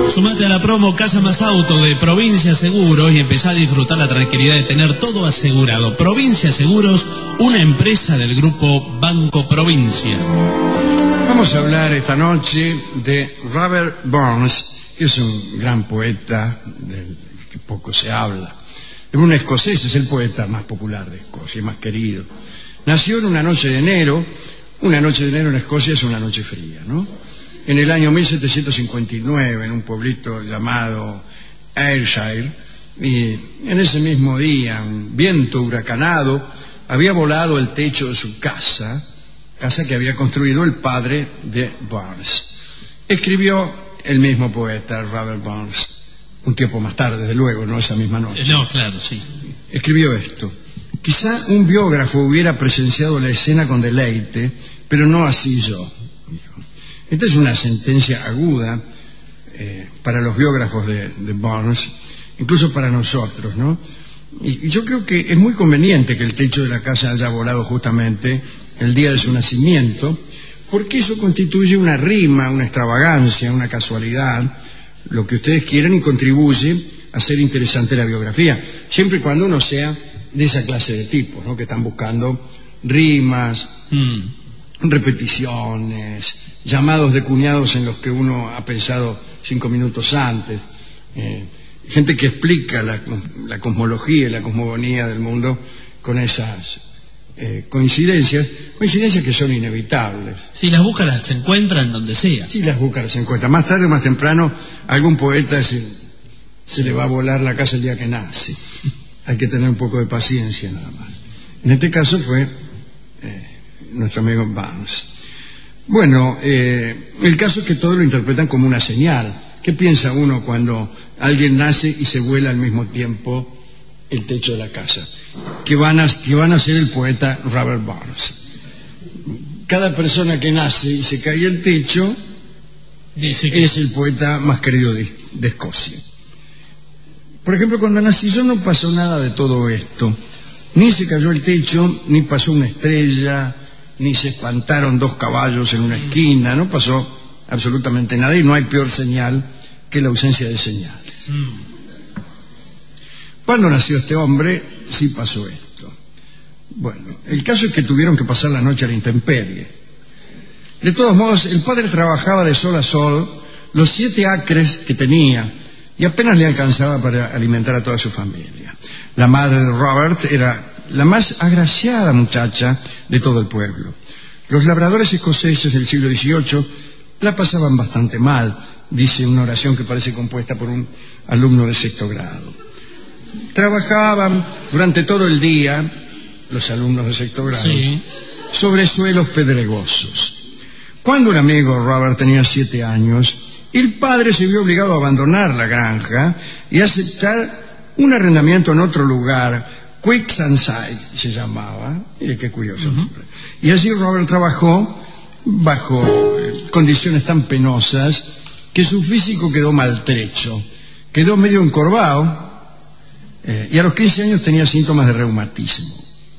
Sumate a la promo Casa Más Auto de Provincia Seguros y empezá a disfrutar la tranquilidad de tener todo asegurado. Provincia Seguros, una empresa del grupo Banco Provincia. Vamos a hablar esta noche de Robert Burns, que es un gran poeta del que poco se habla. Es un escocés, es el poeta más popular de Escocia, más querido. Nació en una noche de enero. Una noche de enero en Escocia es una noche fría, ¿no? En el año 1759, en un pueblito llamado Ayrshire, y en ese mismo día, un viento huracanado había volado el techo de su casa que había construido el padre de Burns. Escribió el mismo poeta, Robert Burns, un tiempo más tarde, desde luego, no esa misma noche. No, claro, sí. Escribió esto: quizá un biógrafo hubiera presenciado la escena con deleite, pero no así yo, dijo. Esta es una sentencia aguda para los biógrafos de Burns, incluso para nosotros, ¿no? Y yo creo que es muy conveniente que el techo de la casa haya volado justamente el día de su nacimiento, porque eso constituye una rima, una extravagancia, una casualidad, lo que ustedes quieran, y contribuye a hacer interesante la biografía, siempre y cuando no sea de esa clase de tipos, ¿no? Que están buscando rimas, repeticiones, llamados de cuñados en los que uno ha pensado 5 minutos antes, gente que explica la cosmología y la cosmogonía del mundo con esas coincidencias que son inevitables. Si las busca, las encuentran donde sea. Si las busca, las encuentra. Más tarde o más temprano, algún poeta se le va a volar la casa el día que nace. Hay que tener un poco de paciencia nada más. En este caso fue nuestro amigo Burns. Bueno, el caso es que todos lo interpretan como una señal. ¿Qué piensa uno cuando alguien nace y se vuela al mismo tiempo el techo de la casa? Que van a ser el poeta Robert Burns. Cada persona que nace y se cae el techo dice que es el poeta más querido de Escocia. Por ejemplo, cuando nací yo no pasó nada de todo esto. Ni se cayó el techo, ni pasó una estrella, ni se espantaron 2 caballos en una esquina. No pasó absolutamente nada, y no hay peor señal que la ausencia de señales. Cuando nació este hombre, sí pasó esto. Bueno, el caso es que tuvieron que pasar la noche a la intemperie. De todos modos, el padre trabajaba de sol a sol los 7 acres que tenía, y apenas le alcanzaba para alimentar a toda su familia. La madre de Robert era la más agraciada muchacha de todo el pueblo. Los labradores escoceses del siglo XVIII la pasaban bastante mal, dice una oración que parece compuesta por un alumno de 6º grado. Trabajaban durante todo el día, los alumnos de 6º grado, sí, sobre suelos pedregosos. Cuando el amigo Robert tenía 7 años, el padre se vio obligado a abandonar la granja y aceptar un arrendamiento en otro lugar. Quicksandside se llamaba, y qué curioso nombre. Y allí Robert trabajó bajo condiciones tan penosas que su físico quedó maltrecho, quedó medio encorvado, y a los 15 años tenía síntomas de reumatismo.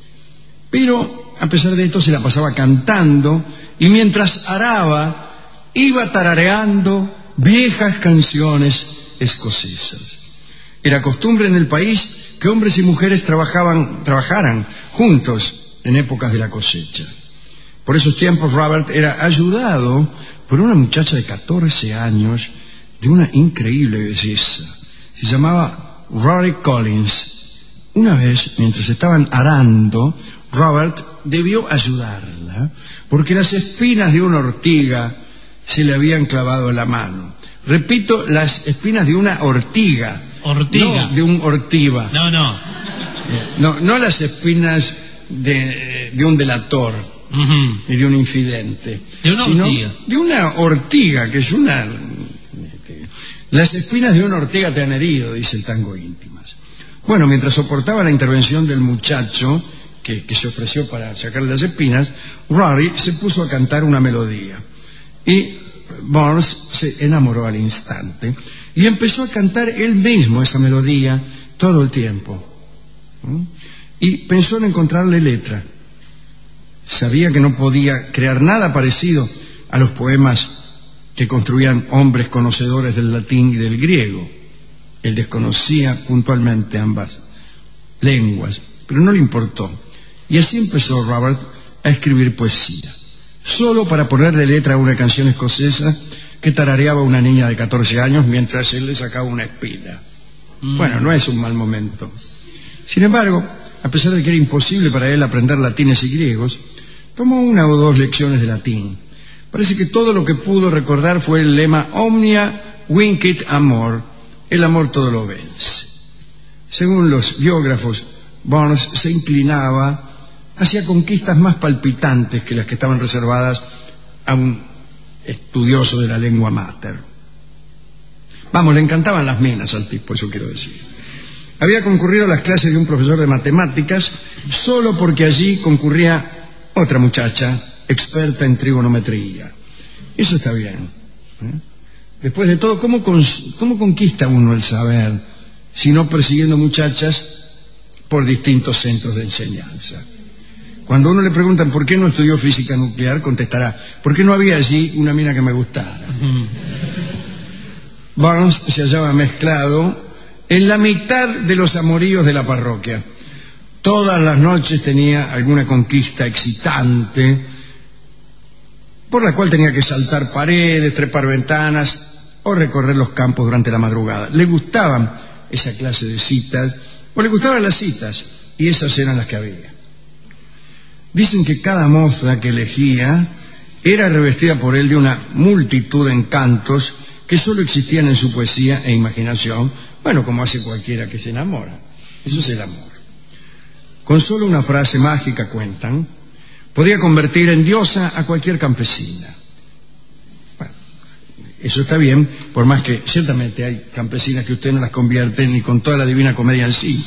Pero a pesar de esto se la pasaba cantando, y mientras araba iba tarareando viejas canciones escocesas. Era costumbre en el país que hombres y mujeres trabajaran juntos en épocas de la cosecha. Por esos tiempos Robert era ayudado por una muchacha de 14 años de una increíble belleza. Se llamaba Rory Collins. Una vez, mientras estaban arando, Robert debió ayudarla porque las espinas de una ortiga se le habían clavado en la mano. Repito, las espinas de una ortiga. Ortiga. No de un ortiva. No las espinas de un delator y de un infidente. De una ortiga. De una ortiga, que es una... Las espinas de una ortiga te han herido, dice el tango Íntimas. Bueno, mientras soportaba la intervención del muchacho que se ofreció para sacarle las espinas, Rory se puso a cantar una melodía. Y Burns se enamoró al instante y empezó a cantar él mismo esa melodía todo el tiempo. Y pensó en encontrarle letra. Sabía que no podía crear nada parecido a los poemas que construían hombres conocedores del latín y del griego. Él desconocía puntualmente ambas lenguas, pero no le importó. Y así empezó Robert a escribir poesía, solo para ponerle letra a una canción escocesa que tarareaba una niña de 14 años mientras él le sacaba una espina. Bueno, no es un mal momento. Sin embargo, a pesar de que era imposible para él aprender latines y griegos, tomó 1 o 2 lecciones de latín. Parece que todo lo que pudo recordar fue el lema Omnia vincit amor, el amor todo lo vence. Según los biógrafos, Burns se inclinaba hacia conquistas más palpitantes que las que estaban reservadas a un estudioso de la lengua mater. Vamos, le encantaban las minas al tipo, eso quiero decir. Había concurrido a las clases de un profesor de matemáticas solo porque allí concurría otra muchacha experta en trigonometría. Eso está bien. Después de todo, ¿cómo conquista uno el saber si no persiguiendo muchachas por distintos centros de enseñanza? Cuando a uno le preguntan por qué no estudió física nuclear, contestará, porque no había allí una mina que me gustara. Burns se hallaba mezclado en la mitad de los amoríos de la parroquia. Todas las noches tenía alguna conquista excitante por la cual tenía que saltar paredes, trepar ventanas o recorrer los campos durante la madrugada. Le gustaban esa clase de citas, o le gustaban las citas, y esas eran las que había. Dicen que cada moza que elegía era revestida por él de una multitud de encantos que solo existían en su poesía e imaginación, bueno, como hace cualquiera que se enamora. Eso es el amor. Con solo una frase mágica, cuentan, podía convertir en diosa a cualquier campesina. Bueno, eso está bien, por más que ciertamente hay campesinas que usted no las convierte ni con toda la Divina Comedia encima.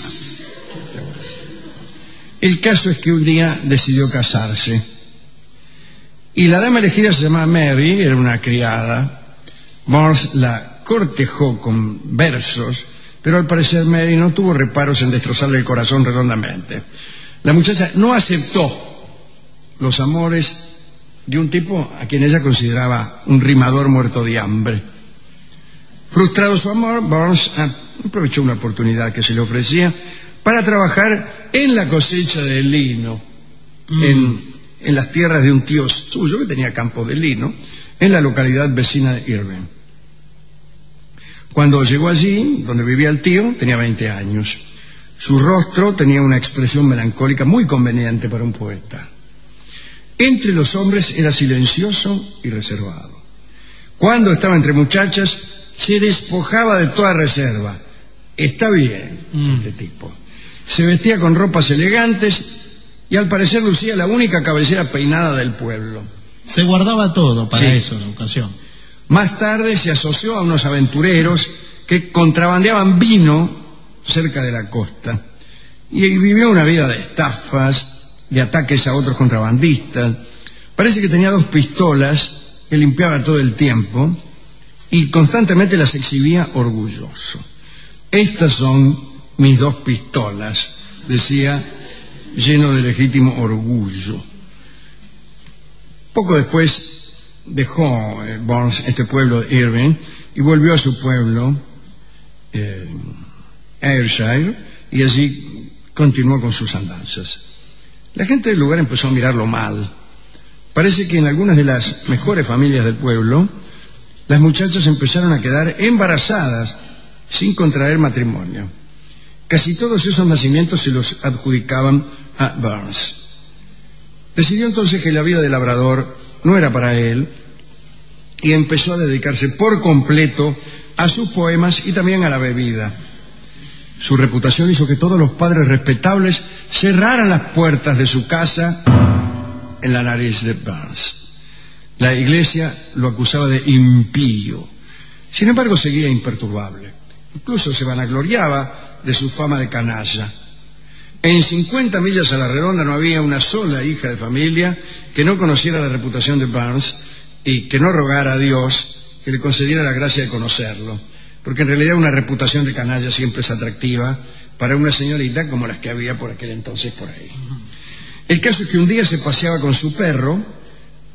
El caso es que un día decidió casarse. Y la dama elegida se llamaba Mary, era una criada. Burns la cortejó con versos, pero al parecer Mary no tuvo reparos en destrozarle el corazón redondamente. La muchacha no aceptó los amores de un tipo a quien ella consideraba un rimador muerto de hambre. Frustrado su amor, Burns aprovechó una oportunidad que se le ofrecía para trabajar en la cosecha de lino, en las tierras de un tío suyo que tenía campos de lino, en la localidad vecina de Irving. Cuando llegó allí, donde vivía el tío, tenía 20 años. Su rostro tenía una expresión melancólica muy conveniente para un poeta. Entre los hombres era silencioso y reservado. Cuando estaba entre muchachas, se despojaba de toda reserva. Está bien, este tipo. Se vestía con ropas elegantes y al parecer lucía la única cabellera peinada del pueblo. Se guardaba todo para eso, la ocasión. Más tarde se asoció a unos aventureros que contrabandeaban vino cerca de la costa y vivió una vida de estafas, de ataques a otros contrabandistas. Parece que tenía 2 pistolas que limpiaba todo el tiempo y constantemente las exhibía orgulloso. Estas son mis 2 pistolas, decía, lleno de legítimo orgullo. Poco después dejó Burns este pueblo de Irving y volvió a su pueblo, Ayrshire, y allí continuó con sus andanzas. La gente del lugar empezó a mirarlo mal. Parece que en algunas de las mejores familias del pueblo, las muchachas empezaron a quedar embarazadas sin contraer matrimonio. Casi todos esos nacimientos se los adjudicaban a Burns. Decidió entonces que la vida de labrador no era para él y empezó a dedicarse por completo a sus poemas y también a la bebida. Su reputación hizo que todos los padres respetables cerraran las puertas de su casa en la nariz de Burns. La iglesia lo acusaba de impío. Sin embargo, seguía imperturbable. Incluso se vanagloriaba de su fama de canalla. En 50 millas a la redonda no había una sola hija de familia que no conociera la reputación de Burns y que no rogara a Dios que le concediera la gracia de conocerlo, porque en realidad una reputación de canalla siempre es atractiva para una señorita como las que había por aquel entonces por ahí. El caso es que un día se paseaba con su perro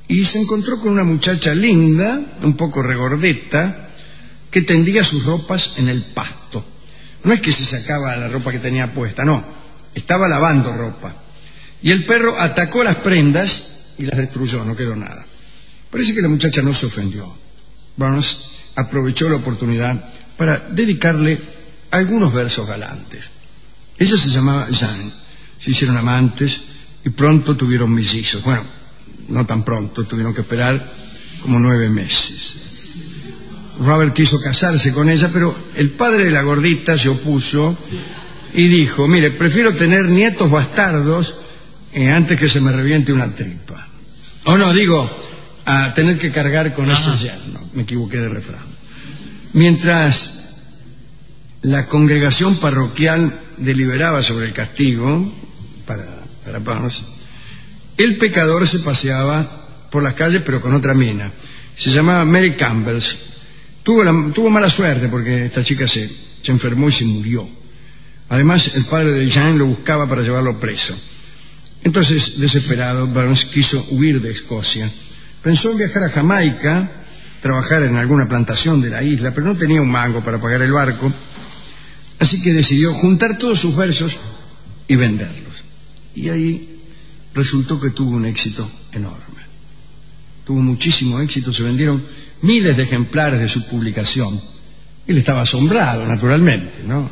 y se encontró con una muchacha linda, un poco regordeta, que tendía sus ropas en el pasto. No es que se sacaba la ropa que tenía puesta, no, estaba lavando ropa. Y el perro atacó las prendas y las destruyó, no quedó nada. Parece que la muchacha no se ofendió. Burns aprovechó la oportunidad para dedicarle algunos versos galantes. Ella se llamaba Jeanne, se hicieron amantes y pronto tuvieron mellizos. Bueno, no tan pronto, tuvieron que esperar como 9 meses. Robert quiso casarse con ella, pero el padre de la gordita se opuso y dijo: mire, prefiero tener nietos bastardos antes que se me reviente una tripa. O no, digo, a tener que cargar con ese yerno. Me equivoqué de refrán. Mientras la congregación parroquial deliberaba sobre el castigo para Burns, el pecador se paseaba por las calles, pero con otra mina. Se llamaba Mary Campbell. Tuvo mala suerte porque esta chica se enfermó y se murió. Además, el padre de Jeanne lo buscaba para llevarlo preso. Entonces, desesperado, Burns quiso huir de Escocia. Pensó en viajar a Jamaica, trabajar en alguna plantación de la isla, pero no tenía un mango para pagar el barco, así que decidió juntar todos sus versos y venderlos. Y ahí resultó que tuvo un éxito enorme. Tuvo muchísimo éxito, se vendieron miles de ejemplares de su publicación. Él estaba asombrado, naturalmente, ¿no?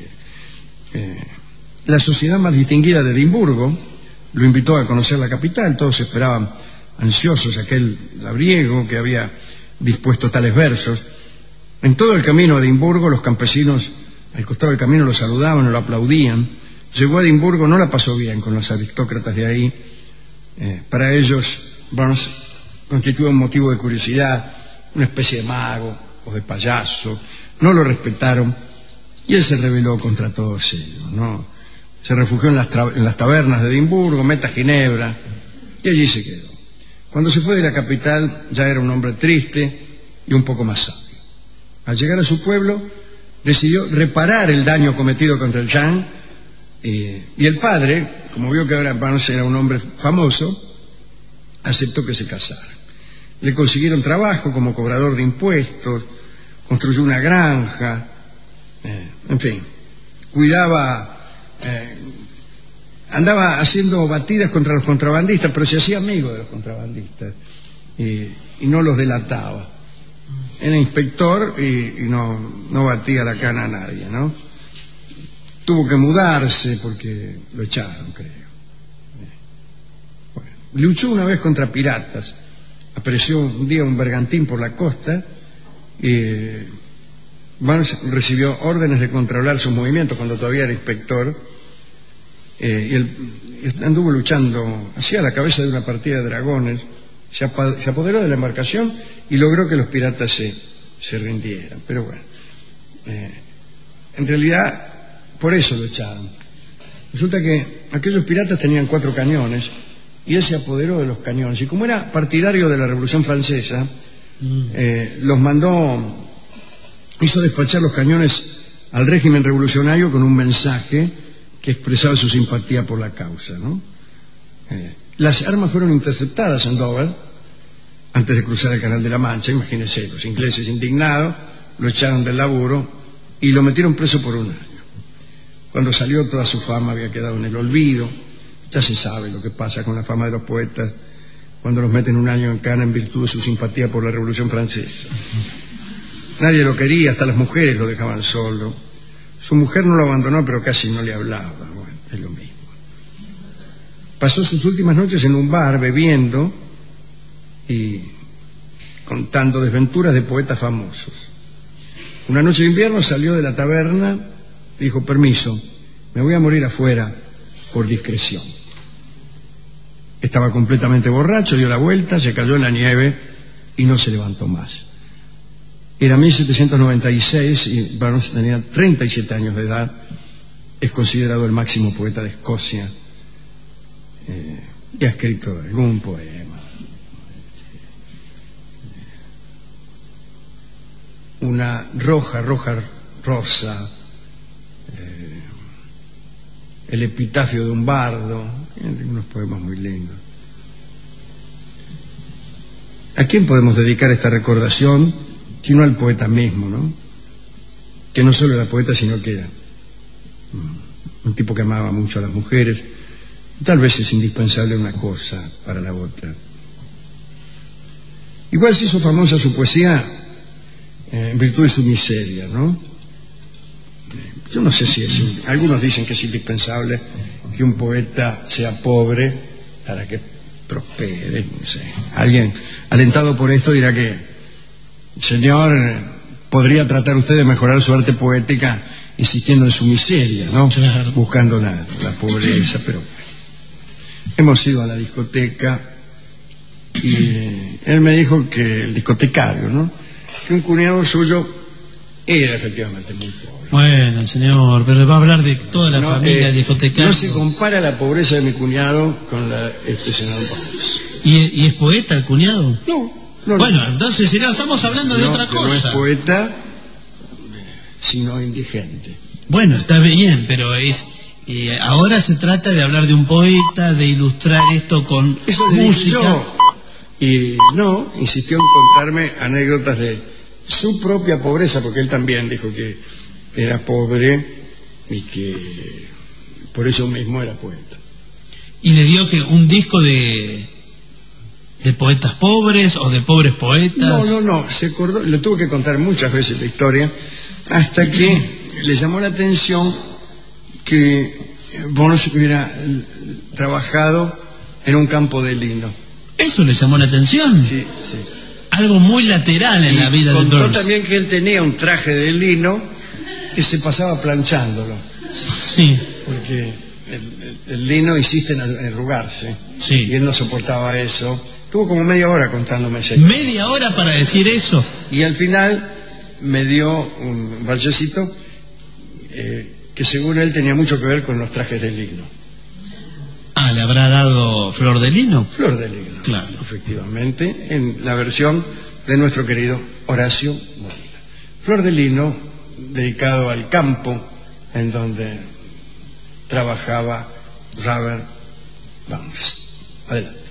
La sociedad más distinguida de Edimburgo lo invitó a conocer la capital. Todos esperaban ansiosos aquel labriego que había dispuesto tales versos. En todo el camino a Edimburgo, los campesinos al costado del camino lo saludaban o lo aplaudían. Llegó a Edimburgo, no la pasó bien con los aristócratas de ahí. Para ellos, Burns constituía un motivo de curiosidad, una especie de mago o de payaso. No lo respetaron y él se rebeló contra todos ellos, ¿no? Se refugió en las tabernas de Edimburgo, meta ginebra, y allí se quedó. Cuando se fue de la capital ya era un hombre triste y un poco más sabio. Al llegar a su pueblo decidió reparar el daño cometido contra el Jeanne, y el padre, como vio que ahora Burns era un hombre famoso, aceptó que se casara. Le consiguieron trabajo como cobrador de impuestos, construyó una granja, en fin, cuidaba, andaba haciendo batidas contra los contrabandistas, pero se hacía amigo de los contrabandistas y no los delataba. Era inspector y no batía la cana a nadie, ¿no? Tuvo que mudarse porque lo echaron, creo. Bueno, luchó una vez contra piratas. Apareció un día un bergantín por la costa y Burns recibió órdenes de controlar sus movimientos cuando todavía era inspector, y él anduvo luchando hacia la cabeza de una partida de dragones, se apoderó de la embarcación y logró que los piratas se rindieran. Pero bueno, en realidad por eso lo echaron. Resulta que aquellos piratas tenían 4 cañones y él se apoderó de los cañones, y como era partidario de la Revolución Francesa, los mandó, hizo despachar los cañones al régimen revolucionario con un mensaje que expresaba su simpatía por la causa, ¿no? Las armas fueron interceptadas en Dover antes de cruzar el Canal de la Mancha. Imagínense, los ingleses indignados lo echaron del laburo y lo metieron preso por 1 año. Cuando salió, toda su fama había quedado en el olvido. Ya se sabe lo que pasa con la fama de los poetas cuando los meten 1 año en cana en virtud de su simpatía por la Revolución Francesa. Nadie lo quería, hasta las mujeres lo dejaban solo. Su mujer no lo abandonó, pero casi no le hablaba. Bueno, es lo mismo. Pasó sus últimas noches en un bar bebiendo y contando desventuras de poetas famosos. Una noche de invierno salió de la taberna y dijo: permiso, me voy a morir afuera por discreción. Estaba completamente borracho, dio la vuelta, se cayó en la nieve y no se levantó más. Era 1796 y Burns tenía 37 años de edad. Es considerado el máximo poeta de Escocia, y ha escrito algún poema. Una roja rosa, el epitafio de un bardo, unos poemas muy lindos. ¿A quién podemos dedicar esta recordación sino al poeta mismo, ¿no? Que no solo era poeta, sino que era un tipo que amaba mucho a las mujeres. Tal vez es indispensable una cosa para la otra. Igual se hizo famosa su poesía en virtud de su miseria, ¿no? Yo no sé si es... Algunos dicen que es indispensable que un poeta sea pobre para que prospere, no sé. Alguien alentado por esto dirá que, señor, podría tratar usted de mejorar su arte poética insistiendo en su miseria, ¿no? Claro. Buscando la pobreza, pero... Hemos ido a la discoteca y él me dijo que el discotecario, ¿no? Que un cuñado suyo era efectivamente muy pobre. Bueno, señor, pero va a hablar de toda la familia discotecaria. No se compara la pobreza de mi cuñado con la señor Paz. ¿Y es poeta el cuñado? No. Bueno, entonces, señor, estamos hablando de otra cosa. No es poeta, sino indigente. Bueno, está bien, pero ahora se trata de hablar de un poeta, de ilustrar esto con música. Y no, insistió en contarme anécdotas de su propia pobreza, porque él también dijo que era pobre y que por eso mismo era poeta. ¿Y le dio que un disco de poetas pobres o de pobres poetas? No, se acordó, le tuve que contar muchas veces la historia, hasta que le llamó la atención que Bonos hubiera trabajado en un campo de lino. ¿Eso le llamó la atención? Sí. Algo muy lateral en la vida de Burns. Contó también que él tenía un traje de lino que se pasaba planchándolo. Sí. Porque el lino insiste en arrugarse. Sí. Y él no soportaba eso. Estuvo como media hora contándome eso. ¿Media hora para decir eso? Y al final me dio un vallecito que según él tenía mucho que ver con los trajes de lino. Ah, ¿le habrá dado Flor de Lino? Flor de Lino, claro, efectivamente, en la versión de nuestro querido Horacio Molina. Flor de Lino, dedicado al campo en donde trabajaba Robert Burns. Adelante.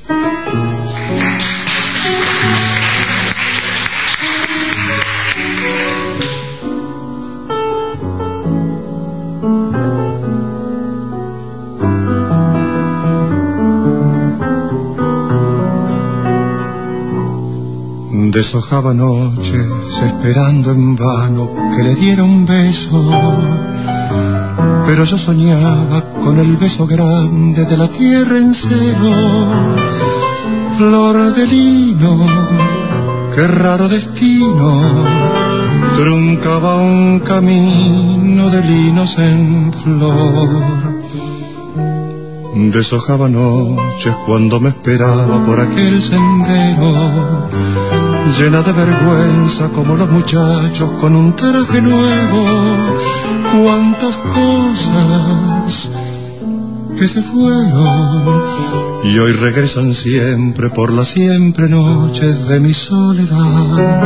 Deshojaba noches esperando en vano que le diera un beso, pero yo soñaba con el beso grande de la tierra en celo. Flor de lino, qué raro destino, truncaba un camino de linos en flor. Deshojaba noches cuando me esperaba por aquel sendero, llena de vergüenza como los muchachos con un traje nuevo. Cuántas cosas que se fueron y hoy regresan siempre por las siempre noches de mi soledad.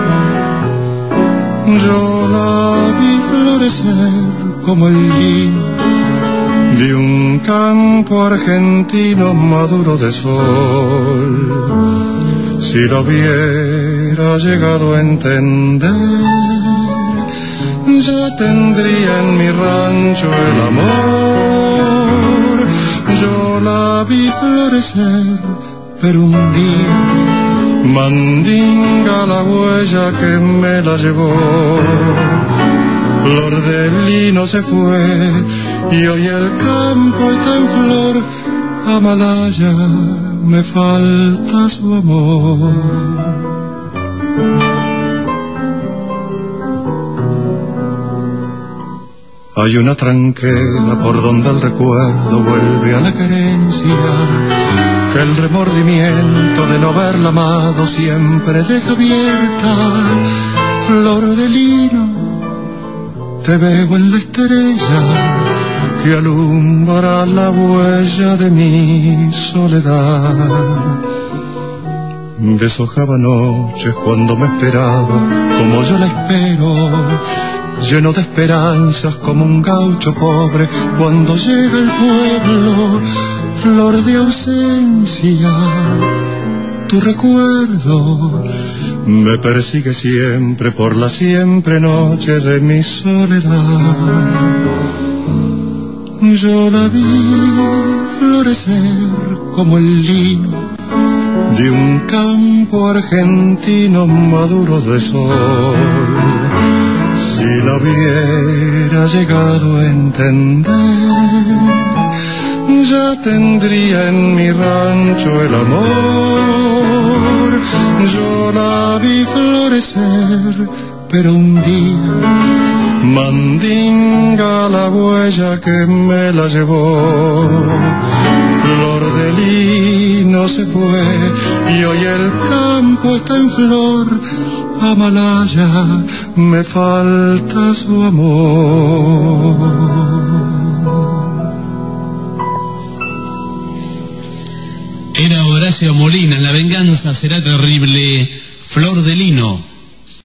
Yo la vi florecer como el lino de un campo argentino maduro de sol. Si lo hubiera llegado a entender, ya tendría en mi rancho el amor. Yo la vi florecer, pero un día mandinga la huella que me la llevó. Flor de lino se fue y hoy el campo está en flor. Amalaya, me falta su amor. Hay una tranquera por donde el recuerdo vuelve a la querencia, que el remordimiento de no haberla amado siempre deja abierta. Flor de lino, te veo en la estrella que alumbra la huella de mi soledad. Deshojaba noches cuando me esperaba, como yo la espero, lleno de esperanzas como un gaucho pobre cuando llega el pueblo. Flor de ausencia, tu recuerdo me persigue siempre por la siempre noche de mi soledad. Yo la vi florecer como el lino de un campo argentino maduro de sol. Si la hubiera llegado a entender, ya tendría en mi rancho el amor. Yo la vi florecer, pero un día mandinga la huella que me la llevó. Flor de lino se fue y hoy el campo está en flor. Amalaya, me falta su amor. Era Horacio Molina, La venganza será terrible, Flor de lino.